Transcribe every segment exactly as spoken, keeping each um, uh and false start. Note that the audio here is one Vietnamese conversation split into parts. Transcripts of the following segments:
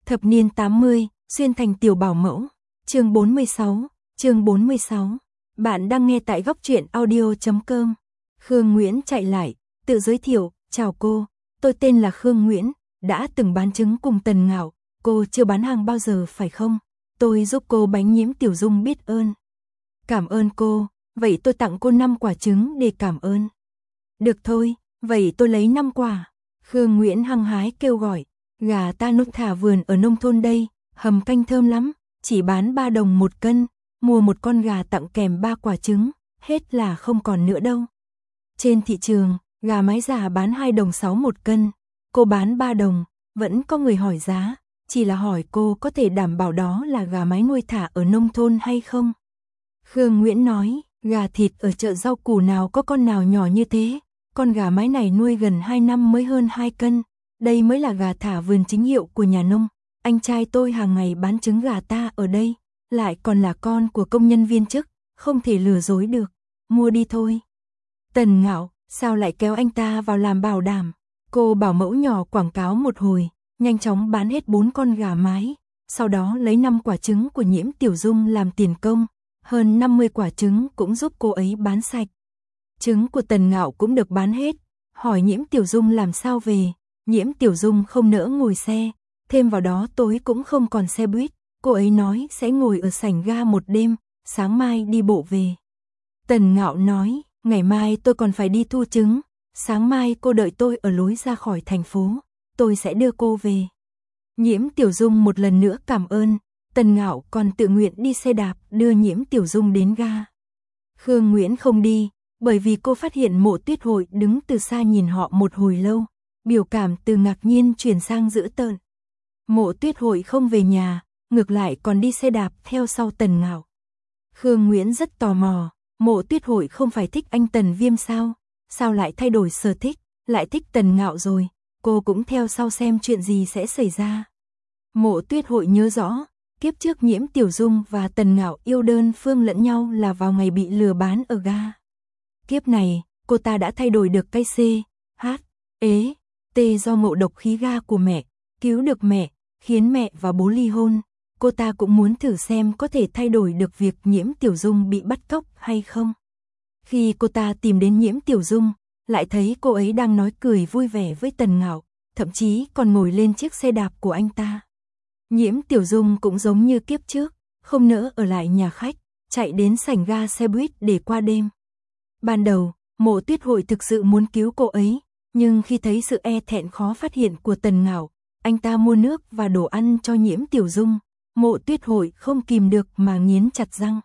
Thập niên tám mươi, xuyên thành tiểu bảo mẫu. Chương bốn mươi sáu, chương bốn mươi sáu. Bạn đang nghe tại góc truyện audio chấm com. Khương Nguyễn chạy lại, tự giới thiệu, chào cô, tôi tên là Khương Nguyễn, đã từng bán trứng cùng Tần Ngạo, cô chưa bán hàng bao giờ phải không? Tôi giúp cô bánh nhiễm Tiểu Dung biết ơn. Cảm ơn cô, vậy tôi tặng cô năm quả trứng để cảm ơn. Được thôi, vậy tôi lấy năm quả. Khương Nguyễn hăng hái kêu gọi, gà ta nuôi thả vườn ở nông thôn đây, hầm canh thơm lắm, chỉ bán ba đồng một cân, mua một con gà tặng kèm ba quả trứng, hết là không còn nữa đâu. Trên thị trường, gà mái già bán hai đồng sáu một cân, cô bán ba đồng, vẫn có người hỏi giá, chỉ là hỏi cô có thể đảm bảo đó là gà mái nuôi thả ở nông thôn hay không. Khương Nguyễn nói, gà thịt ở chợ rau củ nào có con nào nhỏ như thế, con gà mái này nuôi gần hai năm mới hơn hai cân, đây mới là gà thả vườn chính hiệu của nhà nông, anh trai tôi hàng ngày bán trứng gà ta ở đây, lại còn là con của công nhân viên chức, không thể lừa dối được, mua đi thôi. Tần Ngạo, sao lại kéo anh ta vào làm bảo đảm, cô bảo mẫu nhỏ quảng cáo một hồi, nhanh chóng bán hết bốn con gà mái, sau đó lấy năm quả trứng của Nhiễm Tiểu Dung làm tiền công, hơn năm mươi quả trứng cũng giúp cô ấy bán sạch. Trứng của Tần Ngạo cũng được bán hết, hỏi Nhiễm Tiểu Dung làm sao về, Nhiễm Tiểu Dung không nỡ ngồi xe, thêm vào đó tối cũng không còn xe buýt, cô ấy nói sẽ ngồi ở sảnh ga một đêm, sáng mai đi bộ về. Tần Ngạo nói, ngày mai tôi còn phải đi thu trứng, sáng mai cô đợi tôi ở lối ra khỏi thành phố, tôi sẽ đưa cô về. Nhiễm Tiểu Dung một lần nữa cảm ơn, Tần Ngạo còn tự nguyện đi xe đạp đưa Nhiễm Tiểu Dung đến ga. Khương Nguyễn không đi, bởi vì cô phát hiện Mộ Tuyết Hội đứng từ xa nhìn họ một hồi lâu, biểu cảm từ ngạc nhiên chuyển sang dữ tợn. Mộ Tuyết Hội không về nhà, ngược lại còn đi xe đạp theo sau Tần Ngạo. Khương Nguyễn rất tò mò, Mộ Tuyết Hội không phải thích anh Tần Viêm sao, sao lại thay đổi sở thích, lại thích Tần Ngạo rồi, cô cũng theo sau xem chuyện gì sẽ xảy ra. Mộ Tuyết Hội nhớ rõ, kiếp trước Nhiễm Tiểu Dung và Tần Ngạo yêu đơn phương lẫn nhau là vào ngày bị lừa bán ở ga. Kiếp này, cô ta đã thay đổi được cái C, H, ế, T do ngộ độc khí ga của mẹ, cứu được mẹ, khiến mẹ và bố ly hôn. Cô ta cũng muốn thử xem có thể thay đổi được việc Nhiễm Tiểu Dung bị bắt cóc hay không. Khi cô ta tìm đến Nhiễm Tiểu Dung, lại thấy cô ấy đang nói cười vui vẻ với Tần Ngạo, thậm chí còn ngồi lên chiếc xe đạp của anh ta. Nhiễm Tiểu Dung cũng giống như kiếp trước, không nỡ ở lại nhà khách, chạy đến sảnh ga xe buýt để qua đêm. Ban đầu, Mộ Tuyết Hội thực sự muốn cứu cô ấy, nhưng khi thấy sự e thẹn khó phát hiện của Tần Ngạo, anh ta mua nước và đồ ăn cho Nhiễm Tiểu Dung, Mộ Tuyết Hội không kìm được mà nghiến chặt răng.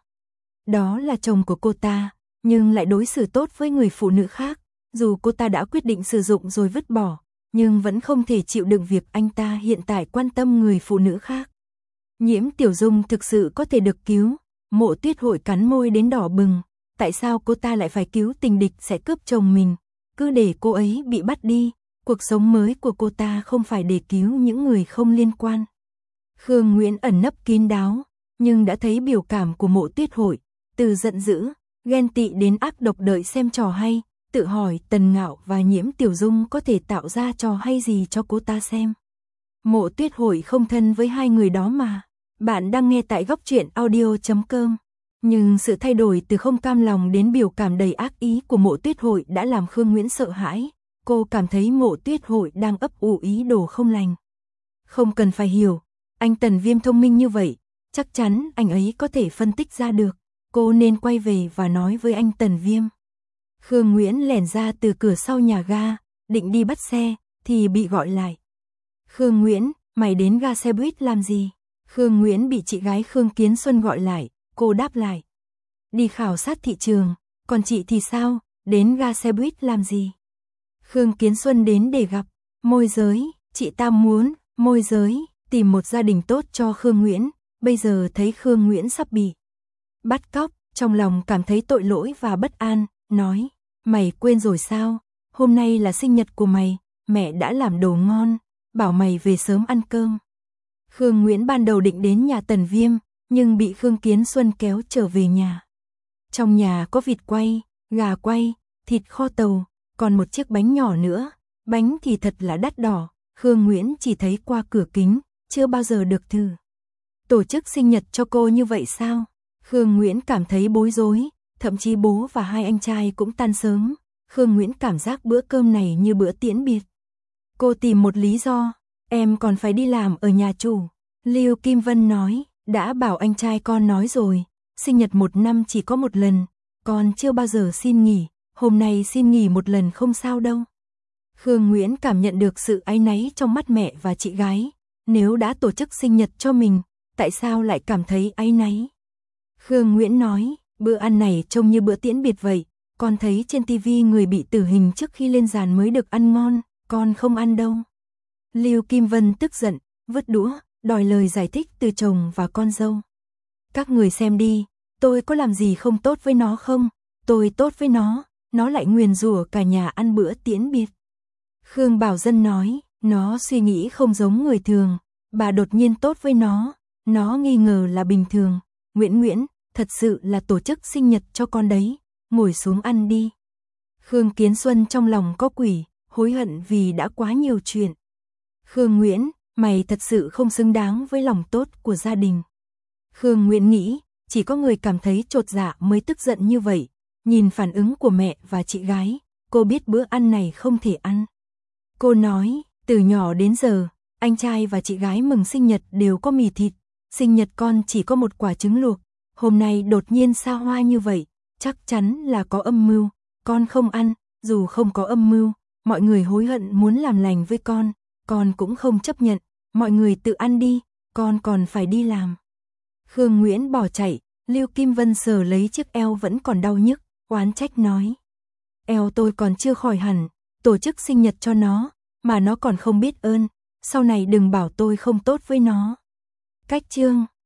Đó là chồng của cô ta, nhưng lại đối xử tốt với người phụ nữ khác, dù cô ta đã quyết định sử dụng rồi vứt bỏ, nhưng vẫn không thể chịu đựng việc anh ta hiện tại quan tâm người phụ nữ khác. Nhiễm Tiểu Dung thực sự có thể được cứu, Mộ Tuyết Hội cắn môi đến đỏ bừng, tại sao cô ta lại phải cứu tình địch sẽ cướp chồng mình, cứ để cô ấy bị bắt đi, cuộc sống mới của cô ta không phải để cứu những người không liên quan. Khương Nguyễn ẩn nấp kín đáo, nhưng đã thấy biểu cảm của Mộ Tuyết Hội, từ giận dữ, ghen tị đến ác độc đợi xem trò hay, tự hỏi Tần Ngạo và Nhiễm Tiểu Dung có thể tạo ra trò hay gì cho cô ta xem. Mộ Tuyết Hội không thân với hai người đó mà. Bạn đang nghe tại góc truyện audio chấm com. Nhưng sự thay đổi từ không cam lòng đến biểu cảm đầy ác ý của Mộ Tuyết Hội đã làm Khương Nguyễn sợ hãi. Cô cảm thấy Mộ Tuyết Hội đang ấp ủ ý đồ không lành. Không cần phải hiểu, anh Tần Viêm thông minh như vậy, chắc chắn anh ấy có thể phân tích ra được. Cô nên quay về và nói với anh Tần Viêm. Khương Nguyễn lẻn ra từ cửa sau nhà ga, định đi bắt xe, thì bị gọi lại. Khương Nguyễn, mày đến ga xe buýt làm gì? Khương Nguyễn bị chị gái Khương Kiến Xuân gọi lại, cô đáp lại. Đi khảo sát thị trường, còn chị thì sao, đến ga xe buýt làm gì? Khương Kiến Xuân đến để gặp môi giới, chị ta muốn môi giới tìm một gia đình tốt cho Khương Nguyễn, bây giờ thấy Khương Nguyễn sắp bị bắt cóc, trong lòng cảm thấy tội lỗi và bất an, nói, mày quên rồi sao, hôm nay là sinh nhật của mày, mẹ đã làm đồ ngon, bảo mày về sớm ăn cơm. Khương Nguyễn ban đầu định đến nhà Tần Viêm, nhưng bị Khương Kiến Xuân kéo trở về nhà. Trong nhà có vịt quay, gà quay, thịt kho tàu, còn một chiếc bánh nhỏ nữa, bánh thì thật là đắt đỏ, Khương Nguyễn chỉ thấy qua cửa kính, chưa bao giờ được thử. Tổ chức sinh nhật cho cô như vậy sao? Khương Nguyễn cảm thấy bối rối, thậm chí bố và hai anh trai cũng tan sớm. Khương Nguyễn cảm giác bữa cơm này như bữa tiễn biệt. Cô tìm một lý do, em còn phải đi làm ở nhà chủ. Lưu Kim Vân nói, đã bảo anh trai con nói rồi, sinh nhật một năm chỉ có một lần, con chưa bao giờ xin nghỉ, hôm nay xin nghỉ một lần không sao đâu. Khương Nguyễn cảm nhận được sự áy náy trong mắt mẹ và chị gái, nếu đã tổ chức sinh nhật cho mình, tại sao lại cảm thấy áy náy? Khương Nguyễn nói, bữa ăn này trông như bữa tiễn biệt vậy, con thấy trên tivi người bị tử hình trước khi lên giàn mới được ăn ngon, con không ăn đâu. Lưu Kim Vân tức giận, vứt đũa, đòi lời giải thích từ chồng và con dâu. Các người xem đi, tôi có làm gì không tốt với nó không? Tôi tốt với nó, nó lại nguyền rủa cả nhà ăn bữa tiễn biệt. Khương Bảo Dân nói, nó suy nghĩ không giống người thường, bà đột nhiên tốt với nó, nó nghi ngờ là bình thường. Nguyễn Nguyễn, thật sự là tổ chức sinh nhật cho con đấy, ngồi xuống ăn đi. Khương Kiến Xuân trong lòng có quỷ, hối hận vì đã quá nhiều chuyện. Khương Nguyễn, mày thật sự không xứng đáng với lòng tốt của gia đình. Khương Nguyễn nghĩ, chỉ có người cảm thấy chột dạ mới tức giận như vậy. Nhìn phản ứng của mẹ và chị gái, cô biết bữa ăn này không thể ăn. Cô nói, từ nhỏ đến giờ, anh trai và chị gái mừng sinh nhật đều có mì thịt, sinh nhật con chỉ có một quả trứng luộc, hôm nay đột nhiên xa hoa như vậy, chắc chắn là có âm mưu, con không ăn, dù không có âm mưu, mọi người hối hận muốn làm lành với con, con cũng không chấp nhận, mọi người tự ăn đi, con còn phải đi làm. Khương Nguyễn bỏ chạy, Lưu Kim Vân sờ lấy chiếc eo vẫn còn đau nhức, oán trách nói. Eo tôi còn chưa khỏi hẳn, tổ chức sinh nhật cho nó, mà nó còn không biết ơn, sau này đừng bảo tôi không tốt với nó. Cách chương